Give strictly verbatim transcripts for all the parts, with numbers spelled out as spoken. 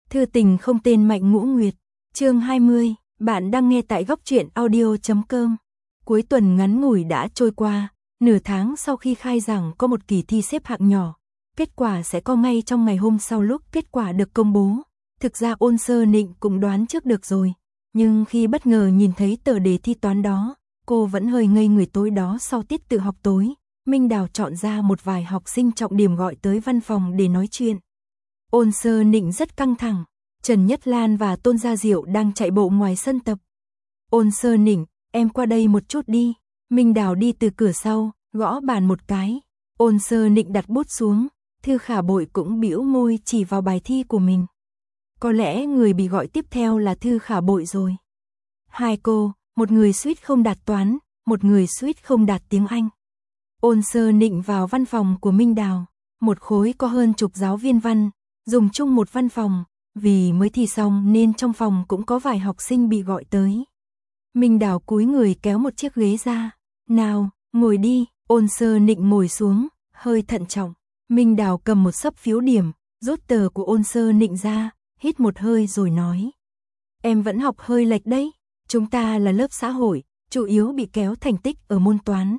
Thư tình không tên Mạnh Ngũ Nguyệt, chương hai mươi, bạn đang nghe tại góc truyện audio chấm com. Cuối tuần ngắn ngủi đã trôi qua, nửa tháng sau khi khai giảng có một kỳ thi xếp hạng nhỏ, kết quả sẽ có ngay trong ngày hôm sau lúc kết quả được công bố. Thực ra Ôn Sơ Nịnh cũng đoán trước được rồi, nhưng khi bất ngờ nhìn thấy tờ đề thi toán đó, cô vẫn hơi ngây người. Tối đó sau tiết tự học tối, Minh Đào chọn ra một vài học sinh trọng điểm gọi tới văn phòng để nói chuyện. Ôn Sơ Nịnh rất căng thẳng, Trần Nhất Lan và Tôn Gia Diệu đang chạy bộ ngoài sân tập. Ôn Sơ Nịnh, em qua đây một chút đi. Minh Đào đi từ cửa sau, gõ bàn một cái. Ôn Sơ Nịnh đặt bút xuống, Thư Khả Bội cũng bĩu môi chỉ vào bài thi của mình. Có lẽ người bị gọi tiếp theo là Thư Khả Bội rồi. Hai cô, một người suýt không đạt toán, một người suýt không đạt tiếng Anh. Ôn Sơ Nịnh vào văn phòng của Minh Đào, một khối có hơn chục giáo viên văn, dùng chung một văn phòng, vì mới thi xong nên trong phòng cũng có vài học sinh bị gọi tới. Minh Đào cúi người kéo một chiếc ghế ra, nào, ngồi đi. Ôn Sơ Nịnh ngồi xuống, hơi thận trọng. Minh Đào cầm một xấp phiếu điểm, rút tờ của Ôn Sơ Nịnh ra, hít một hơi rồi nói. Em vẫn học hơi lệch đấy, chúng ta là lớp xã hội, chủ yếu bị kéo thành tích ở môn toán.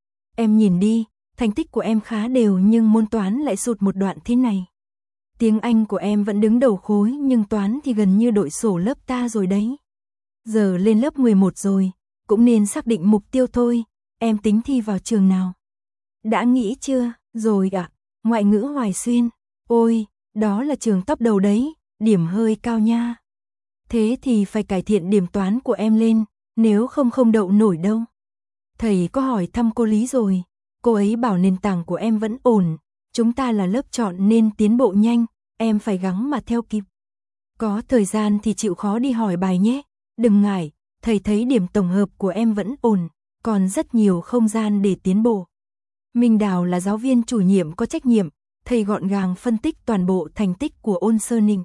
Em nhìn đi, thành tích của em khá đều nhưng môn toán lại sụt một đoạn thế này. Tiếng Anh của em vẫn đứng đầu khối nhưng toán thì gần như đội sổ lớp ta rồi đấy. Giờ lên lớp mười một rồi, cũng nên xác định mục tiêu thôi. Em tính thi vào trường nào? Đã nghĩ chưa? Rồi ạ, à, ngoại ngữ Hoài Xuyên. Ôi, đó là trường top đầu đấy, điểm hơi cao nha. Thế thì phải cải thiện điểm toán của em lên, nếu không không đậu nổi đâu. Thầy có hỏi thăm cô Lý rồi, cô ấy bảo nền tảng của em vẫn ổn. Chúng ta là lớp chọn nên tiến bộ nhanh, em phải gắng mà theo kịp. Có thời gian thì chịu khó đi hỏi bài nhé, đừng ngại, thầy thấy điểm tổng hợp của em vẫn ổn, còn rất nhiều không gian để tiến bộ. Minh Đào là giáo viên chủ nhiệm có trách nhiệm, thầy gọn gàng phân tích toàn bộ thành tích của Ôn Sơ Nịnh.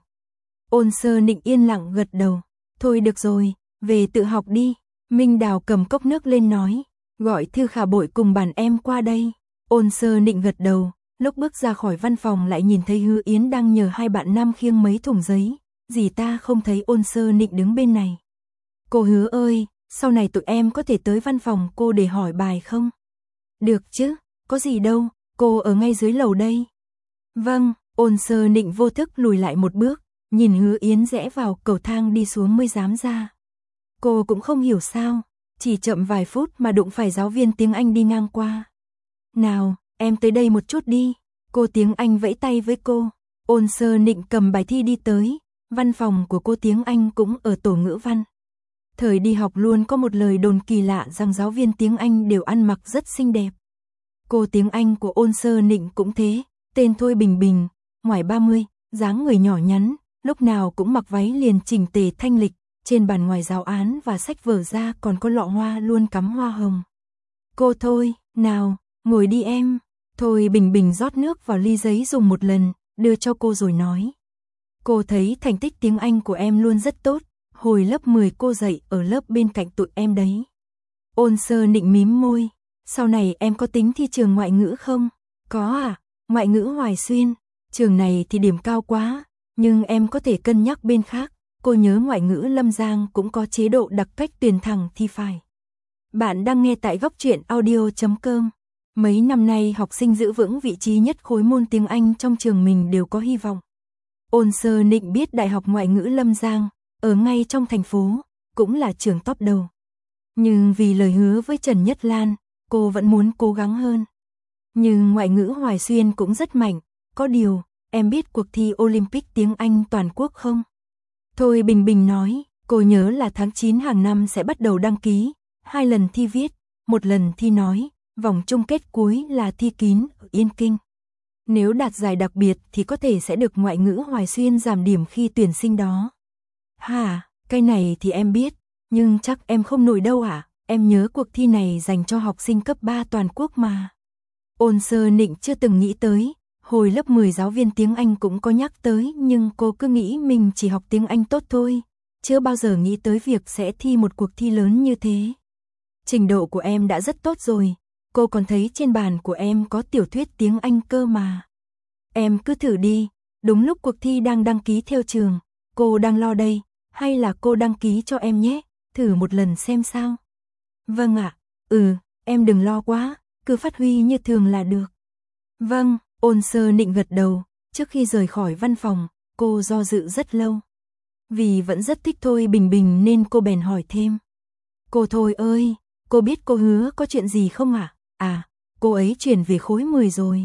Ôn Sơ Nịnh yên lặng gật đầu, thôi được rồi, về tự học đi. Minh Đào cầm cốc nước lên nói, gọi Thư Khả Bội cùng bàn em qua đây. Ôn Sơ Nịnh gật đầu. Lúc bước ra khỏi văn phòng lại nhìn thấy Hứa Yến đang nhờ hai bạn nam khiêng mấy thùng giấy, dì ta không thấy Ôn Sơ Nịnh đứng bên này. Cô Hứa ơi, sau này tụi em có thể tới văn phòng cô để hỏi bài không? Được chứ, có gì đâu, cô ở ngay dưới lầu đây. Vâng, Ôn Sơ Nịnh vô thức lùi lại một bước, nhìn Hứa Yến rẽ vào cầu thang đi xuống mới dám ra. Cô cũng không hiểu sao, chỉ chậm vài phút mà đụng phải giáo viên tiếng Anh đi ngang qua. Nào, em tới đây một chút đi. Cô tiếng Anh vẫy tay với cô. Ôn Sơ Nịnh cầm bài thi đi tới. Văn phòng của cô tiếng Anh cũng ở tổ ngữ văn. Thời đi học luôn có một lời đồn kỳ lạ rằng giáo viên tiếng Anh đều ăn mặc rất xinh đẹp. Cô tiếng Anh của Ôn Sơ Nịnh cũng thế. Tên Thôi Bình Bình, ngoài ba mươi, dáng người nhỏ nhắn, lúc nào cũng mặc váy liền chỉnh tề thanh lịch. Trên bàn ngoài giáo án và sách vở ra còn có lọ hoa luôn cắm hoa hồng. Cô Thôi, nào, ngồi đi em. Thôi Bình Bình rót nước vào ly giấy dùng một lần, đưa cho cô rồi nói. Cô thấy thành tích tiếng Anh của em luôn rất tốt, hồi lớp mười cô dạy ở lớp bên cạnh tụi em đấy. Ôn Sơ Nịnh mím môi, sau này em có tính thi trường ngoại ngữ không? Có à, ngoại ngữ Hoài Xuyên, trường này thì điểm cao quá, nhưng em có thể cân nhắc bên khác. Cô nhớ ngoại ngữ Lâm Giang cũng có chế độ đặc cách tuyển thẳng thì phải. Bạn đang nghe tại góc truyện audio chấm com. Mấy năm nay học sinh giữ vững vị trí nhất khối môn tiếng Anh trong trường mình đều có hy vọng. Ôn Sơ Nịnh biết Đại học Ngoại ngữ Lâm Giang, ở ngay trong thành phố, cũng là trường top đầu. Nhưng vì lời hứa với Trần Nhất Lan, cô vẫn muốn cố gắng hơn. Nhưng ngoại ngữ Hoài Xuyên cũng rất mạnh, có điều, em biết cuộc thi Olympic tiếng Anh toàn quốc không? Thôi Bình Bình nói, cô nhớ là tháng chín hàng năm sẽ bắt đầu đăng ký, hai lần thi viết, một lần thi nói. Vòng chung kết cuối là thi kín ở Yên Kinh. Nếu đạt giải đặc biệt thì có thể sẽ được ngoại ngữ Hoài Xuyên giảm điểm khi tuyển sinh đó. Hả, cái này thì em biết, nhưng chắc em không nổi đâu ạ, à? Em nhớ cuộc thi này dành cho học sinh cấp ba toàn quốc mà. Ôn Sơ Nịnh chưa từng nghĩ tới, hồi lớp mười giáo viên tiếng Anh cũng có nhắc tới nhưng cô cứ nghĩ mình chỉ học tiếng Anh tốt thôi, chưa bao giờ nghĩ tới việc sẽ thi một cuộc thi lớn như thế. Trình độ của em đã rất tốt rồi. Cô còn thấy trên bàn của em có tiểu thuyết tiếng Anh cơ mà. Em cứ thử đi, đúng lúc cuộc thi đang đăng ký theo trường, cô đang lo đây, hay là cô đăng ký cho em nhé, thử một lần xem sao. Vâng ạ, ừ, em đừng lo quá, cứ phát huy như thường là được. Vâng, Ôn Sơ Nịnh gật đầu, trước khi rời khỏi văn phòng, cô do dự rất lâu. Vì vẫn rất thích Thôi Bình Bình nên cô bèn hỏi thêm. Cô Thôi ơi, cô biết cô Hứa có chuyện gì không ạ? À? à, cô ấy chuyển về khối mười rồi.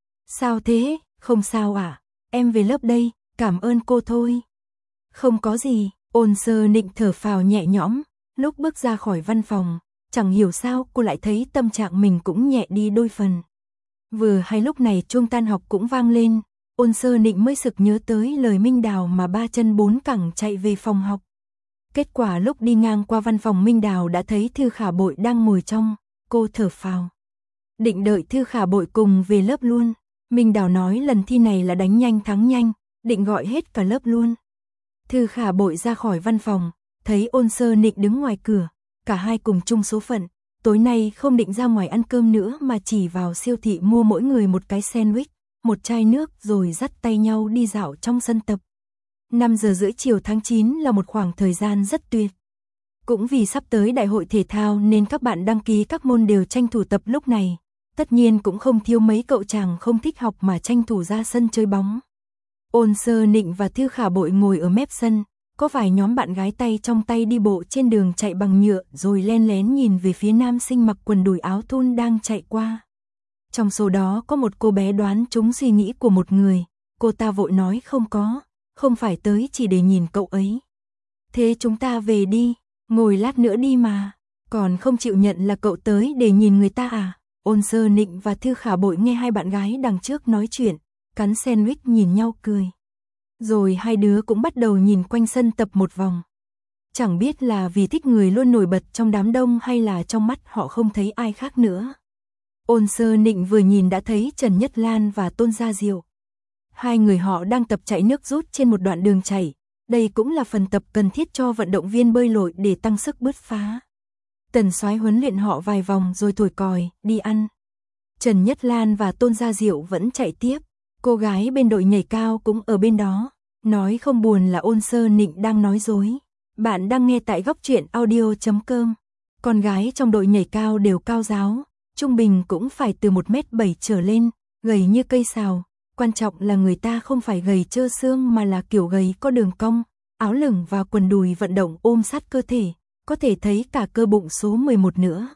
Sao thế, không sao ạ, à? Em về lớp đây, cảm ơn cô Thôi. Không có gì, Ôn Sơ Nịnh thở phào nhẹ nhõm, lúc bước ra khỏi văn phòng, chẳng hiểu sao cô lại thấy tâm trạng mình cũng nhẹ đi đôi phần. Vừa hay lúc này chuông tan học cũng vang lên, Ôn Sơ Nịnh mới sực nhớ tới lời Minh Đào mà ba chân bốn cẳng chạy về phòng học. Kết quả lúc đi ngang qua văn phòng Minh Đào đã thấy Thư Khả Bội đang ngồi trong, cô thở phào. Định đợi Thư Khả Bội cùng về lớp luôn, Minh Đào nói lần thi này là đánh nhanh thắng nhanh, định gọi hết cả lớp luôn. Thư Khả Bội ra khỏi văn phòng, thấy Ôn Sơ Nịnh đứng ngoài cửa, cả hai cùng chung số phận, tối nay không định ra ngoài ăn cơm nữa mà chỉ vào siêu thị mua mỗi người một cái sandwich, một chai nước rồi dắt tay nhau đi dạo trong sân tập. năm giờ rưỡi chiều tháng chín là một khoảng thời gian rất tuyệt. Cũng vì sắp tới đại hội thể thao nên các bạn đăng ký các môn đều tranh thủ tập lúc này. Tất nhiên cũng không thiếu mấy cậu chàng không thích học mà tranh thủ ra sân chơi bóng. Ôn Sơ Nịnh và Thư Khả Bội ngồi ở mép sân, có vài nhóm bạn gái tay trong tay đi bộ trên đường chạy bằng nhựa rồi len lén nhìn về phía nam sinh mặc quần đùi áo thun đang chạy qua. Trong số đó có một cô bé đoán trúng suy nghĩ của một người, cô ta vội nói không có, không phải tới chỉ để nhìn cậu ấy. Thế chúng ta về đi, ngồi lát nữa đi mà, còn không chịu nhận là cậu tới để nhìn người ta à? Ôn Sơ Nịnh và Thư Khả Bội nghe hai bạn gái đằng trước nói chuyện, cắn sandwich nhìn nhau cười. Rồi hai đứa cũng bắt đầu nhìn quanh sân tập một vòng. Chẳng biết là vì thích người luôn nổi bật trong đám đông hay là trong mắt họ không thấy ai khác nữa. Ôn Sơ Nịnh vừa nhìn đã thấy Trần Nhất Lan và Tôn Gia Diệu. Hai người họ đang tập chạy nước rút trên một đoạn đường chảy. Đây cũng là phần tập cần thiết cho vận động viên bơi lội để tăng sức bứt phá. Tần Soái huấn luyện họ vài vòng rồi thổi còi, đi ăn. Trần Nhất Lan và Tôn Gia Diệu vẫn chạy tiếp. Cô gái bên đội nhảy cao cũng ở bên đó. Nói không buồn là Ôn Sơ Nịnh đang nói dối. Bạn đang nghe tại góc truyện audio chấm com. Con gái trong đội nhảy cao đều cao ráo, trung bình cũng phải từ một mét bảy trở lên, gầy như cây sào. Quan trọng là người ta không phải gầy trơ xương mà là kiểu gầy có đường cong, áo lửng và quần đùi vận động ôm sát cơ thể, có thể thấy cả cơ bụng số mười một nữa.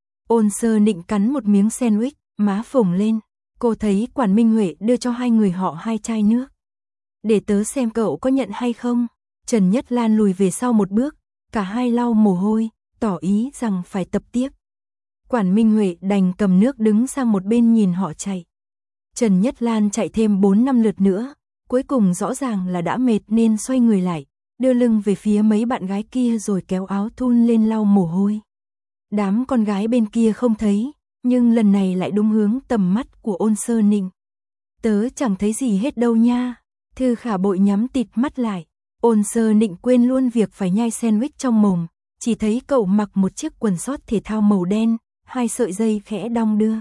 Ôn Sơ Nịnh cắn một miếng sandwich, má phồng lên, cô thấy Quản Minh Huệ đưa cho hai người họ hai chai nước. Để tớ xem cậu có nhận hay không. Trần Nhất Lan lùi về sau một bước, cả hai lau mồ hôi, tỏ ý rằng phải tập tiếp. Quản Minh Huệ đành cầm nước đứng sang một bên nhìn họ chạy. Trần Nhất Lan chạy thêm bốn năm lượt nữa, cuối cùng rõ ràng là đã mệt nên xoay người lại, đưa lưng về phía mấy bạn gái kia rồi kéo áo thun lên lau mồ hôi. Đám con gái bên kia không thấy, nhưng lần này lại đúng hướng tầm mắt của Ôn Sơ Nịnh. Tớ chẳng thấy gì hết đâu nha. Thư Khả Bội nhắm tịt mắt lại. Ôn Sơ Nịnh quên luôn việc phải nhai sandwich trong mồm, chỉ thấy cậu mặc một chiếc quần sót thể thao màu đen, hai sợi dây khẽ đong đưa.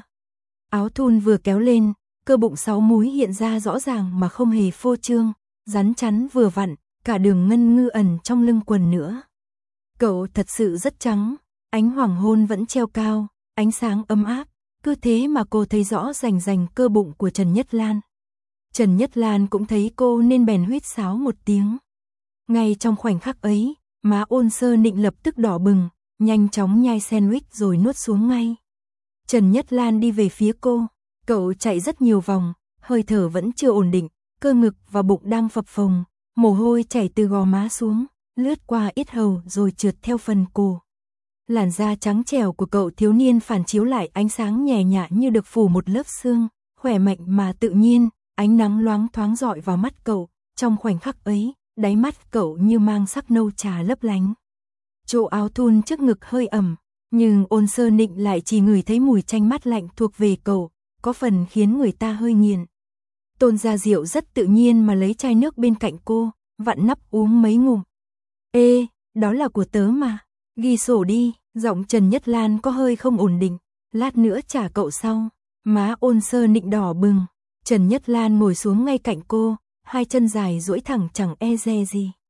Áo thun vừa kéo lên, cơ bụng sáu múi hiện ra rõ ràng mà không hề phô trương, rắn chắn vừa vặn, cả đường ngân ngư ẩn trong lưng quần nữa. Cậu thật sự rất trắng, ánh hoàng hôn vẫn treo cao, ánh sáng ấm áp, cứ thế mà cô thấy rõ rành rành cơ bụng của Trần Nhất Lan. Trần Nhất Lan cũng thấy cô nên bèn huýt sáo một tiếng. Ngay trong khoảnh khắc ấy, má Ôn Sơ Nịnh lập tức đỏ bừng, nhanh chóng nhai sandwich rồi nuốt xuống ngay. Trần Nhất Lan đi về phía cô, cậu chạy rất nhiều vòng, hơi thở vẫn chưa ổn định, cơ ngực và bụng đang phập phồng, mồ hôi chảy từ gò má xuống, lướt qua yết hầu rồi trượt theo phần cổ. Làn da trắng trẻo của cậu thiếu niên phản chiếu lại ánh sáng nhẹ nhạt như được phủ một lớp sương, khỏe mạnh mà tự nhiên, ánh nắng loáng thoáng rọi vào mắt cậu, trong khoảnh khắc ấy, đáy mắt cậu như mang sắc nâu trà lấp lánh. Chỗ áo thun trước ngực hơi ẩm, nhưng Ôn Sơ Nịnh lại chỉ ngửi thấy mùi chanh mát lạnh thuộc về cậu, có phần khiến người ta hơi nghiền. Tôn Gia Diệu rất tự nhiên mà lấy chai nước bên cạnh cô, vặn nắp uống mấy ngụm. Ê, đó là của tớ mà, ghi sổ đi. Giọng Trần Nhất Lan có hơi không ổn định, lát nữa trả cậu sau. Má Ôn Sơ Nịnh đỏ bừng, Trần Nhất Lan ngồi xuống ngay cạnh cô, hai chân dài duỗi thẳng chẳng e dè gì.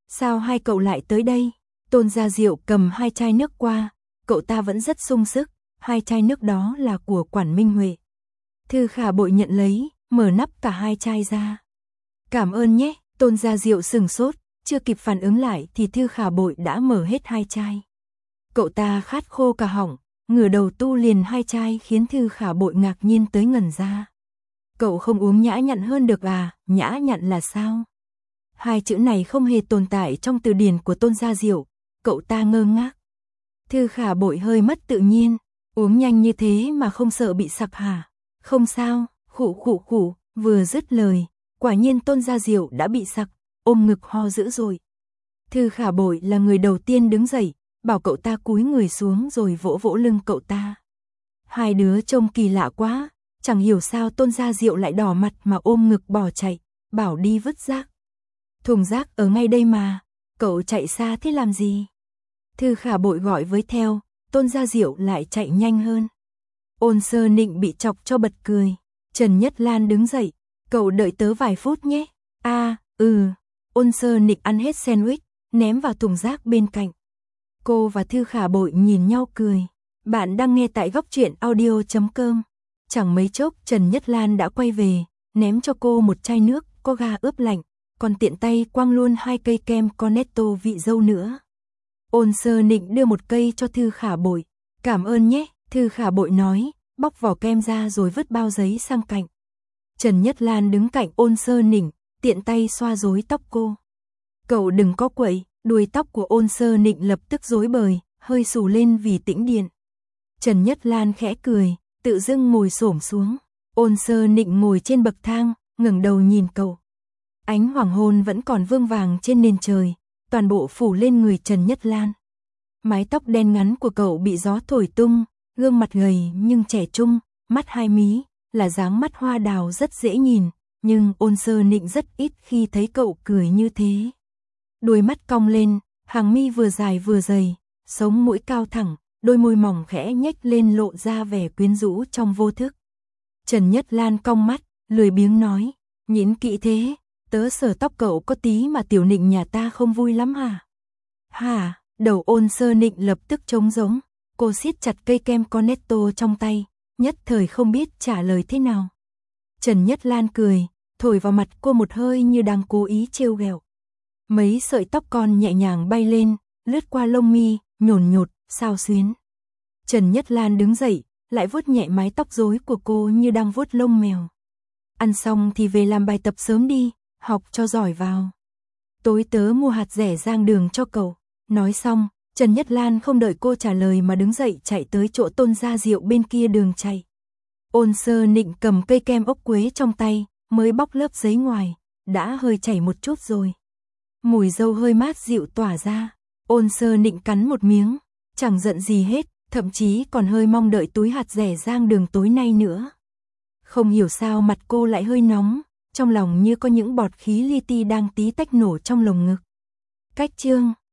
Sao hai cậu lại tới đây? Tôn Gia Diệu cầm hai chai nước qua, cậu ta vẫn rất sung sức, hai chai nước đó là của Quản Minh Huệ. Thư Khả Bội nhận lấy, mở nắp cả hai chai ra. Cảm ơn nhé, Tôn Gia Diệu sừng sốt, chưa kịp phản ứng lại thì Thư Khả Bội đã mở hết hai chai. Cậu ta khát khô cả họng, ngửa đầu tu liền hai chai khiến Thư Khả Bội ngạc nhiên tới ngẩn ra. Cậu không uống nhã nhặn hơn được à, nhã nhặn là sao? Hai chữ này không hề tồn tại trong từ điển của Tôn Gia Diệu, cậu ta ngơ ngác. Thư Khả Bội hơi mất tự nhiên, uống nhanh như thế mà không sợ bị sặc hả? Không sao, khụ khụ khụ, vừa dứt lời, quả nhiên Tôn Gia Diệu đã bị sặc, ôm ngực ho dữ rồi. Thư Khả Bội là người đầu tiên đứng dậy, bảo cậu ta cúi người xuống rồi vỗ vỗ lưng cậu ta. Hai đứa trông kỳ lạ quá, chẳng hiểu sao Tôn Gia Diệu lại đỏ mặt mà ôm ngực bỏ chạy, bảo đi vứt rác. Thùng rác ở ngay đây mà, cậu chạy xa thế làm gì? Thư Khả Bội gọi với theo, Tôn Gia Diệu lại chạy nhanh hơn. Ôn Sơ Nịnh bị chọc cho bật cười. Trần Nhất Lan đứng dậy, cậu đợi tớ vài phút nhé. A, à, ừ. Ôn Sơ Nịnh ăn hết sandwich, ném vào thùng rác bên cạnh. Cô và Thư Khả Bội nhìn nhau cười. Bạn đang nghe tại góc truyện audio chấm com. Chẳng mấy chốc Trần Nhất Lan đã quay về, ném cho cô một chai nước có ga ướp lạnh, còn tiện tay quăng luôn hai cây kem Cornetto vị dâu nữa. Ôn Sơ Nịnh đưa một cây cho Thư Khả Bội. Cảm ơn nhé, Thư Khả Bội nói, bóc vỏ kem ra rồi vứt bao giấy sang cạnh. Trần Nhất Lan đứng cạnh Ôn Sơ Nịnh, tiện tay xoa rối tóc cô. Cậu đừng có quậy, đuôi tóc của Ôn Sơ Nịnh lập tức rối bời, hơi xù lên vì tĩnh điện. Trần Nhất Lan khẽ cười, tự dưng ngồi xổm xuống. Ôn Sơ Nịnh ngồi trên bậc thang, ngẩng đầu nhìn cậu. Ánh hoàng hôn vẫn còn vương vàng trên nền trời, toàn bộ phủ lên người Trần Nhất Lan. Mái tóc đen ngắn của cậu bị gió thổi tung, gương mặt gầy nhưng trẻ trung, mắt hai mí, là dáng mắt hoa đào rất dễ nhìn, nhưng Ôn Sơ Nịnh rất ít khi thấy cậu cười như thế. Đuôi mắt cong lên, hàng mi vừa dài vừa dày, sống mũi cao thẳng, đôi môi mỏng khẽ nhếch lên lộ ra vẻ quyến rũ trong vô thức. Trần Nhất Lan cong mắt, lười biếng nói, nhịn kỹ thế, tớ sờ tóc cậu có tí mà tiểu Nịnh nhà ta không vui lắm hả? Hả? Đầu Ôn Sơ Nịnh lập tức trống rỗng, cô siết chặt cây kem Cornetto trong tay, nhất thời không biết trả lời thế nào. Trần Nhất Lan cười, thổi vào mặt cô một hơi như đang cố ý trêu ghẹo. Mấy sợi tóc con nhẹ nhàng bay lên, lướt qua lông mi, nhổn nhột, xao xuyến. Trần Nhất Lan đứng dậy, lại vuốt nhẹ mái tóc rối của cô như đang vuốt lông mèo. Ăn xong thì về làm bài tập sớm đi, học cho giỏi vào. Tối tớ mua hạt rẻ rang đường cho cậu. Nói xong, Trần Nhất Lan không đợi cô trả lời mà đứng dậy chạy tới chỗ Tôn Gia Diệu bên kia đường chạy. Ôn Sơ Nịnh cầm cây kem ốc quế trong tay, mới bóc lớp giấy ngoài, đã hơi chảy một chút rồi. Mùi dâu hơi mát dịu tỏa ra, Ôn Sơ Nịnh cắn một miếng, chẳng giận gì hết, thậm chí còn hơi mong đợi túi hạt rẻ rang đường tối nay nữa. Không hiểu sao mặt cô lại hơi nóng, trong lòng như có những bọt khí li ti đang tí tách nổ trong lồng ngực. Cách chương